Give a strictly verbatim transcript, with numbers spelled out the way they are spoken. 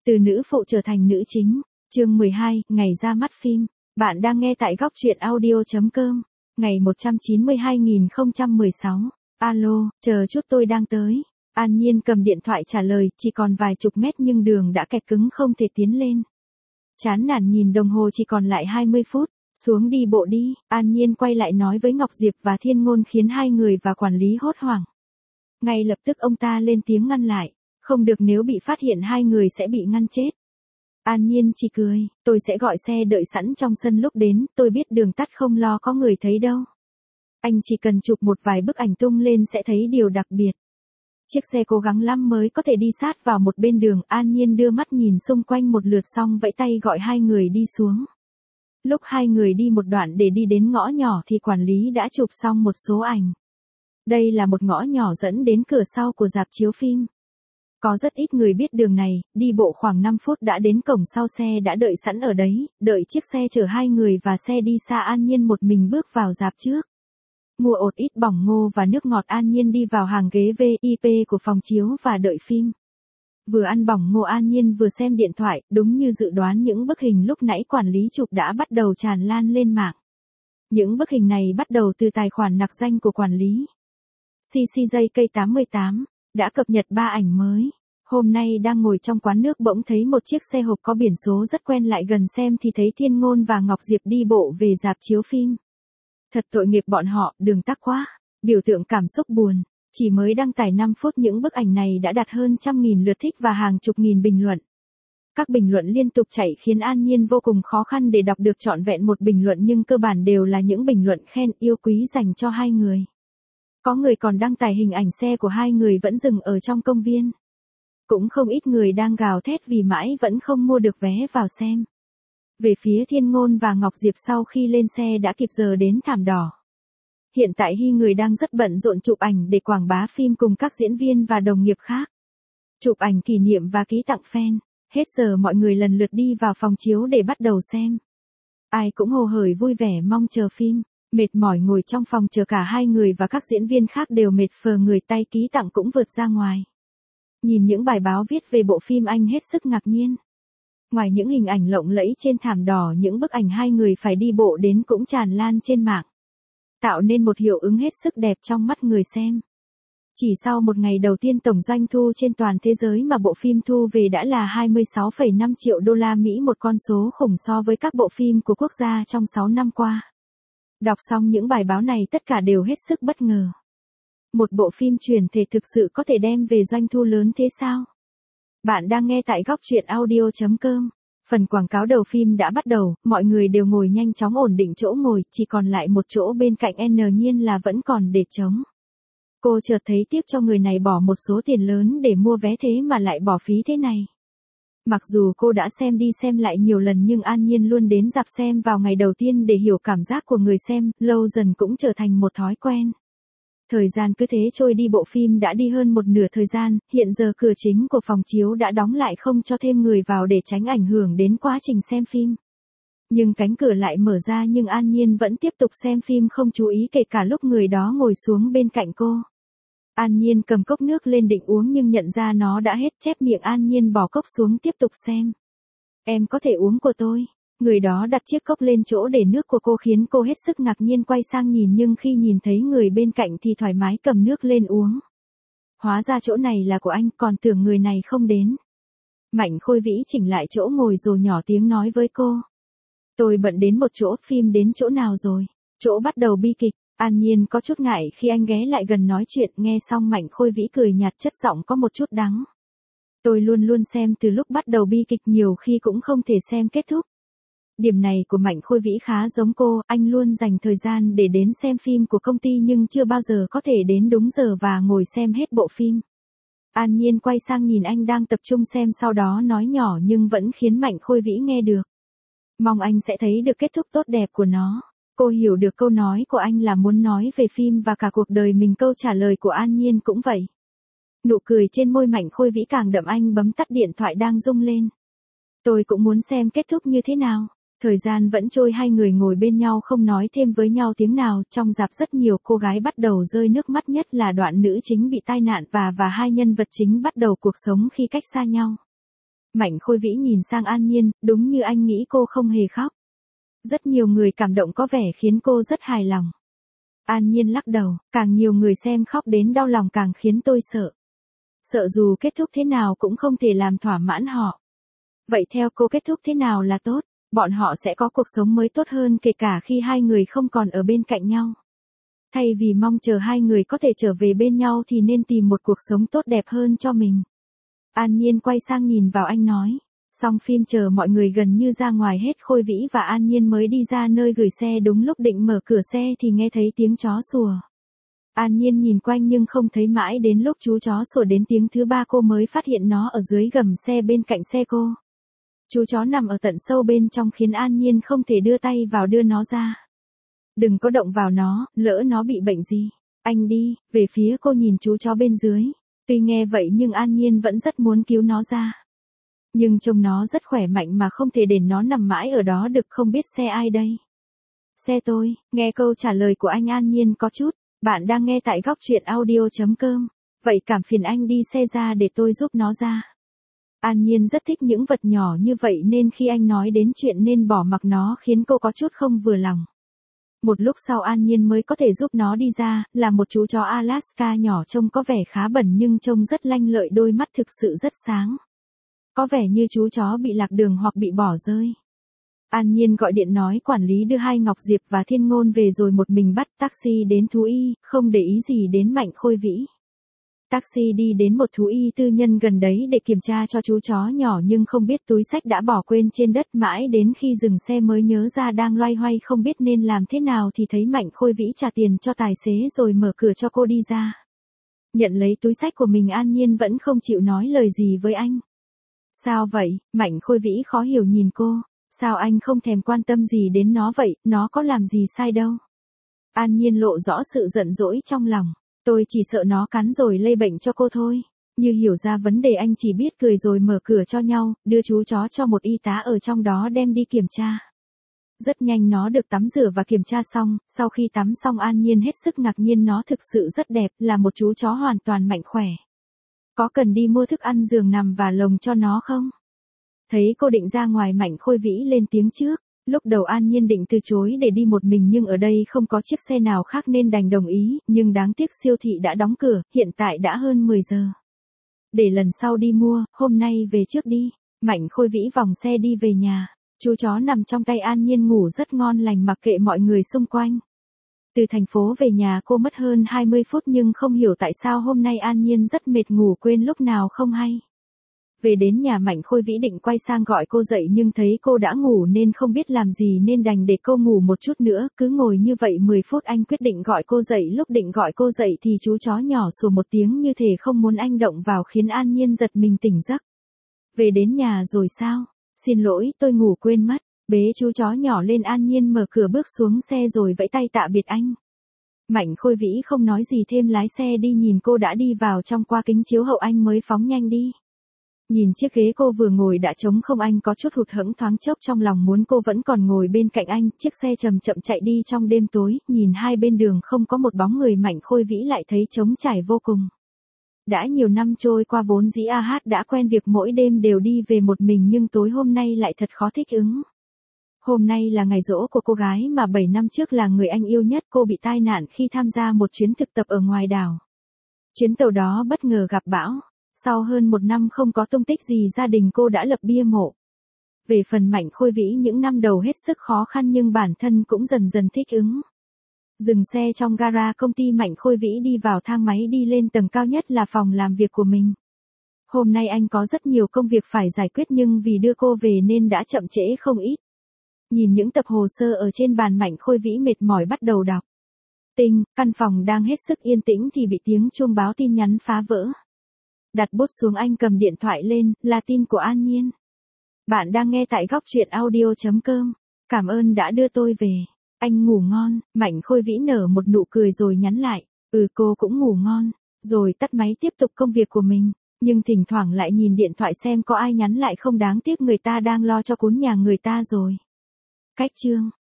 Từ nữ phụ trở thành nữ chính. Chương mười hai, ngày ra mắt phim. Bạn đang nghe tại góc truyện audio.com. Ngày một trăm chín mươi hai nghìn không trăm mười sáu. Alo, chờ chút tôi đang tới. An Nhiên cầm điện thoại trả lời, chỉ còn vài chục mét nhưng đường đã kẹt cứng không thể tiến lên. Chán nản nhìn đồng hồ chỉ còn lại hai mươi phút. Xuống đi bộ đi. An Nhiên quay lại nói với Ngọc Diệp và Thiên Ngôn khiến hai người và quản lý hốt hoảng. Ngay lập tức ông ta lên tiếng ngăn lại. Không được, nếu bị phát hiện hai người sẽ bị ngăn chết. An Nhiên chỉ cười, tôi sẽ gọi xe đợi sẵn trong sân lúc đến, tôi biết đường tắt không lo có người thấy đâu. Anh chỉ cần chụp một vài bức ảnh tung lên sẽ thấy điều đặc biệt. Chiếc xe cố gắng lắm mới có thể đi sát vào một bên đường. An Nhiên đưa mắt nhìn xung quanh một lượt xong vẫy tay gọi hai người đi xuống. Lúc hai người đi một đoạn để đi đến ngõ nhỏ thì quản lý đã chụp xong một số ảnh. Đây là một ngõ nhỏ dẫn đến cửa sau của rạp chiếu phim. Có rất ít người biết đường này, đi bộ khoảng năm phút đã đến cổng sau, xe đã đợi sẵn ở đấy, đợi chiếc xe chở hai người và xe đi xa. An Nhiên một mình bước vào rạp trước. Mua ột ít bỏng ngô và nước ngọt. An Nhiên đi vào hàng ghế vi ai pi của phòng chiếu và đợi phim. Vừa ăn bỏng ngô An Nhiên vừa xem điện thoại, đúng như dự đoán những bức hình lúc nãy quản lý chụp đã bắt đầu tràn lan lên mạng. Những bức hình này bắt đầu từ tài khoản nặc danh của quản lý. xê xê gi ca tám mươi tám. Đã cập nhật ba ảnh mới. Hôm nay đang ngồi trong quán nước bỗng thấy một chiếc xe hộp có biển số rất quen, lại gần xem thì thấy Thiên Ngôn và Ngọc Diệp đi bộ về rạp chiếu phim. Thật tội nghiệp bọn họ, đường tắc quá. Biểu tượng cảm xúc buồn. Chỉ mới đăng tải năm phút những bức ảnh này đã đạt hơn trăm nghìn lượt thích và hàng chục nghìn bình luận. Các bình luận liên tục chảy khiến An Nhiên vô cùng khó khăn để đọc được trọn vẹn một bình luận, nhưng cơ bản đều là những bình luận khen yêu quý dành cho hai người. Có người còn đăng tải hình ảnh xe của hai người vẫn dừng ở trong công viên. Cũng không ít người đang gào thét vì mãi vẫn không mua được vé vào xem. Về phía Thiên Ngôn và Ngọc Diệp, sau khi lên xe đã kịp giờ đến thảm đỏ. Hiện tại hai người đang rất bận rộn chụp ảnh để quảng bá phim cùng các diễn viên và đồng nghiệp khác. Chụp ảnh kỷ niệm và ký tặng fan. Hết giờ mọi người lần lượt đi vào phòng chiếu để bắt đầu xem. Ai cũng hồ hởi vui vẻ mong chờ phim. Mệt mỏi ngồi trong phòng chờ, cả hai người và các diễn viên khác đều mệt phờ người, tay ký tặng cũng vượt ra ngoài. Nhìn những bài báo viết về bộ phim anh hết sức ngạc nhiên. Ngoài những hình ảnh lộng lẫy trên thảm đỏ, những bức ảnh hai người phải đi bộ đến cũng tràn lan trên mạng. Tạo nên một hiệu ứng hết sức đẹp trong mắt người xem. Chỉ sau một ngày đầu tiên, tổng doanh thu trên toàn thế giới mà bộ phim thu về đã là hai mươi sáu phẩy năm triệu đô la Mỹ, một con số khủng so với các bộ phim của quốc gia trong sáu năm qua. Đọc xong những bài báo này tất cả đều hết sức bất ngờ. Một bộ phim truyền thể thực sự có thể đem về doanh thu lớn thế sao? Bạn đang nghe tại góc truyện audio.com. Phần quảng cáo đầu phim đã bắt đầu, mọi người đều ngồi nhanh chóng ổn định chỗ ngồi, chỉ còn lại một chỗ bên cạnh N Nhiên là vẫn còn để trống. Cô chợt thấy tiếc cho người này bỏ một số tiền lớn để mua vé thế mà lại bỏ phí thế này. Mặc dù cô đã xem đi xem lại nhiều lần nhưng An Nhiên luôn đến rạp xem vào ngày đầu tiên để hiểu cảm giác của người xem, lâu dần cũng trở thành một thói quen. Thời gian cứ thế trôi đi, bộ phim đã đi hơn một nửa thời gian, hiện giờ cửa chính của phòng chiếu đã đóng lại không cho thêm người vào để tránh ảnh hưởng đến quá trình xem phim. Nhưng cánh cửa lại mở ra, nhưng An Nhiên vẫn tiếp tục xem phim không chú ý kể cả lúc người đó ngồi xuống bên cạnh cô. An Nhiên cầm cốc nước lên định uống nhưng nhận ra nó đã hết, chép miệng. An Nhiên bỏ cốc xuống tiếp tục xem. Em có thể uống của tôi. Người đó đặt chiếc cốc lên chỗ để nước của cô khiến cô hết sức ngạc nhiên quay sang nhìn, nhưng khi nhìn thấy người bên cạnh thì thoải mái cầm nước lên uống. Hóa ra chỗ này là của anh, còn tưởng người này không đến. Mạnh Khôi Vĩ chỉnh lại chỗ ngồi rồi nhỏ tiếng nói với cô. Tôi bận đến một chỗ, phim đến chỗ nào rồi? Chỗ bắt đầu bi kịch. An Nhiên có chút ngại khi anh ghé lại gần nói chuyện, nghe xong Mạnh Khôi Vĩ cười nhạt, chất giọng có một chút đắng. Tôi luôn luôn xem từ lúc bắt đầu bi kịch, nhiều khi cũng không thể xem kết thúc. Điểm này của Mạnh Khôi Vĩ khá giống cô, anh luôn dành thời gian để đến xem phim của công ty nhưng chưa bao giờ có thể đến đúng giờ và ngồi xem hết bộ phim. An Nhiên quay sang nhìn anh đang tập trung xem, sau đó nói nhỏ nhưng vẫn khiến Mạnh Khôi Vĩ nghe được. Mong anh sẽ thấy được kết thúc tốt đẹp của nó. Cô hiểu được câu nói của anh là muốn nói về phim và cả cuộc đời mình, câu trả lời của An Nhiên cũng vậy. Nụ cười trên môi Mạnh Khôi Vĩ càng đậm, anh bấm tắt điện thoại đang rung lên. Tôi cũng muốn xem kết thúc như thế nào. Thời gian vẫn trôi, hai người ngồi bên nhau không nói thêm với nhau tiếng nào. Trong rạp rất nhiều cô gái bắt đầu rơi nước mắt, nhất là đoạn nữ chính bị tai nạn và và hai nhân vật chính bắt đầu cuộc sống khi cách xa nhau. Mạnh Khôi Vĩ nhìn sang An Nhiên, đúng như anh nghĩ cô không hề khóc. Rất nhiều người cảm động có vẻ khiến cô rất hài lòng. An Nhiên lắc đầu, càng nhiều người xem khóc đến đau lòng càng khiến tôi sợ. Sợ dù kết thúc thế nào cũng không thể làm thỏa mãn họ. Vậy theo cô kết thúc thế nào là tốt? Bọn họ sẽ có cuộc sống mới tốt hơn kể cả khi hai người không còn ở bên cạnh nhau. Thay vì mong chờ hai người có thể trở về bên nhau thì nên tìm một cuộc sống tốt đẹp hơn cho mình. An Nhiên quay sang nhìn vào anh nói. Xong phim chờ mọi người gần như ra ngoài hết, Khôi Vĩ và An Nhiên mới đi ra nơi gửi xe, đúng lúc định mở cửa xe thì nghe thấy tiếng chó sủa. An Nhiên nhìn quanh nhưng không thấy, mãi đến lúc chú chó sủa đến tiếng thứ ba cô mới phát hiện nó ở dưới gầm xe bên cạnh xe cô. Chú chó nằm ở tận sâu bên trong khiến An Nhiên không thể đưa tay vào đưa nó ra. Đừng có động vào nó, lỡ nó bị bệnh gì. Anh đi, về phía cô nhìn chú chó bên dưới. Tuy nghe vậy nhưng An Nhiên vẫn rất muốn cứu nó ra. Nhưng trông nó rất khỏe mạnh mà không thể để nó nằm mãi ở đó được, không biết xe ai đây. Xe tôi, nghe câu trả lời của anh An Nhiên có chút. Bạn đang nghe tại góc truyện audio chấm com. Vậy cảm phiền anh đi xe ra để tôi giúp nó ra. An Nhiên rất thích những vật nhỏ như vậy nên khi anh nói đến chuyện nên bỏ mặc nó khiến cô có chút không vừa lòng. Một lúc sau An Nhiên mới có thể giúp nó đi ra, là một chú chó Alaska nhỏ trông có vẻ khá bẩn nhưng trông rất lanh lợi, đôi mắt thực sự rất sáng. Có vẻ như chú chó bị lạc đường hoặc bị bỏ rơi. An Nhiên gọi điện nói quản lý đưa hai Ngọc Diệp và Thiên Ngôn về rồi một mình bắt taxi đến thú y, không để ý gì đến Mạnh Khôi Vĩ. Taxi đi đến một thú y tư nhân gần đấy để kiểm tra cho chú chó nhỏ nhưng không biết túi xách đã bỏ quên trên đất, mãi đến khi dừng xe mới nhớ ra đang loay hoay không biết nên làm thế nào thì thấy Mạnh Khôi Vĩ trả tiền cho tài xế rồi mở cửa cho cô đi ra. Nhận lấy túi xách của mình, An Nhiên vẫn không chịu nói lời gì với anh. Sao vậy? Mạnh Khôi Vĩ khó hiểu nhìn cô. Sao anh không thèm quan tâm gì đến nó vậy, nó có làm gì sai đâu. An Nhiên lộ rõ sự giận dỗi trong lòng. Tôi chỉ sợ nó cắn rồi lây bệnh cho cô thôi. Như hiểu ra vấn đề, anh chỉ biết cười rồi mở cửa cho nhau, đưa chú chó cho một y tá ở trong đó đem đi kiểm tra. Rất nhanh nó được tắm rửa và kiểm tra xong, sau khi tắm xong An Nhiên hết sức ngạc nhiên, nó thực sự rất đẹp, là một chú chó hoàn toàn mạnh khỏe. Có cần đi mua thức ăn, giường nằm và lồng cho nó không? Thấy cô định ra ngoài, Mạnh Khôi Vĩ lên tiếng trước. Lúc đầu An Nhiên định từ chối để đi một mình nhưng ở đây không có chiếc xe nào khác nên đành đồng ý, nhưng đáng tiếc siêu thị đã đóng cửa, hiện tại đã hơn mười giờ. Để lần sau đi mua, hôm nay về trước đi. Mạnh Khôi Vĩ vòng xe đi về nhà. Chú chó nằm trong tay An Nhiên ngủ rất ngon lành mặc kệ mọi người xung quanh. Từ thành phố về nhà cô mất hơn hai mươi phút nhưng không hiểu tại sao hôm nay An Nhiên rất mệt, ngủ quên lúc nào không hay. Về đến nhà, Mạnh Khôi Vĩ định quay sang gọi cô dậy nhưng thấy cô đã ngủ nên không biết làm gì nên đành để cô ngủ một chút nữa. Cứ ngồi như vậy mười phút anh quyết định gọi cô dậy. Lúc định gọi cô dậy thì chú chó nhỏ sủa một tiếng như thể không muốn anh động vào khiến An Nhiên giật mình tỉnh giấc. Về đến nhà rồi sao? Xin lỗi, tôi ngủ quên mất. Bế chú chó nhỏ lên, An Nhiên mở cửa bước xuống xe rồi vẫy tay tạ biệt anh. Mạnh Khôi Vĩ không nói gì thêm lái xe đi, nhìn cô đã đi vào trong qua kính chiếu hậu anh mới phóng nhanh đi. Nhìn chiếc ghế cô vừa ngồi đã trống không, anh có chút hụt hẫng, thoáng chốc trong lòng muốn cô vẫn còn ngồi bên cạnh anh. Chiếc xe chậm chậm chạy đi trong đêm tối, nhìn hai bên đường không có một bóng người, Mạnh Khôi Vĩ lại thấy trống trải vô cùng. Đã nhiều năm trôi qua vốn dĩ a hát đã quen việc mỗi đêm đều đi về một mình nhưng tối hôm nay lại thật khó thích ứng. Hôm nay là ngày giỗ của cô gái mà bảy năm trước là người anh yêu nhất. Cô bị tai nạn khi tham gia một chuyến thực tập ở ngoài đảo. Chuyến tàu đó bất ngờ gặp bão. Sau hơn một năm không có tung tích gì, gia đình cô đã lập bia mộ. Về phần Mạnh Khôi Vĩ, những năm đầu hết sức khó khăn nhưng bản thân cũng dần dần thích ứng. Dừng xe trong gara công ty, Mạnh Khôi Vĩ đi vào thang máy đi lên tầng cao nhất là phòng làm việc của mình. Hôm nay anh có rất nhiều công việc phải giải quyết nhưng vì đưa cô về nên đã chậm trễ không ít. Nhìn những tập hồ sơ ở trên bàn, Mạnh Khôi Vĩ mệt mỏi bắt đầu đọc. Tinh, căn phòng đang hết sức yên tĩnh thì bị tiếng chuông báo tin nhắn phá vỡ. Đặt bút xuống, anh cầm điện thoại lên, là tin của An Nhiên. Bạn đang nghe tại góc truyện audio chấm com. Cảm ơn đã đưa tôi về. Anh ngủ ngon. Mạnh Khôi Vĩ nở một nụ cười rồi nhắn lại. Ừ, cô cũng ngủ ngon. Rồi tắt máy tiếp tục công việc của mình. Nhưng thỉnh thoảng lại nhìn điện thoại xem có ai nhắn lại không, đáng tiếc người ta đang lo cho cún nhà người ta rồi. Cách chương.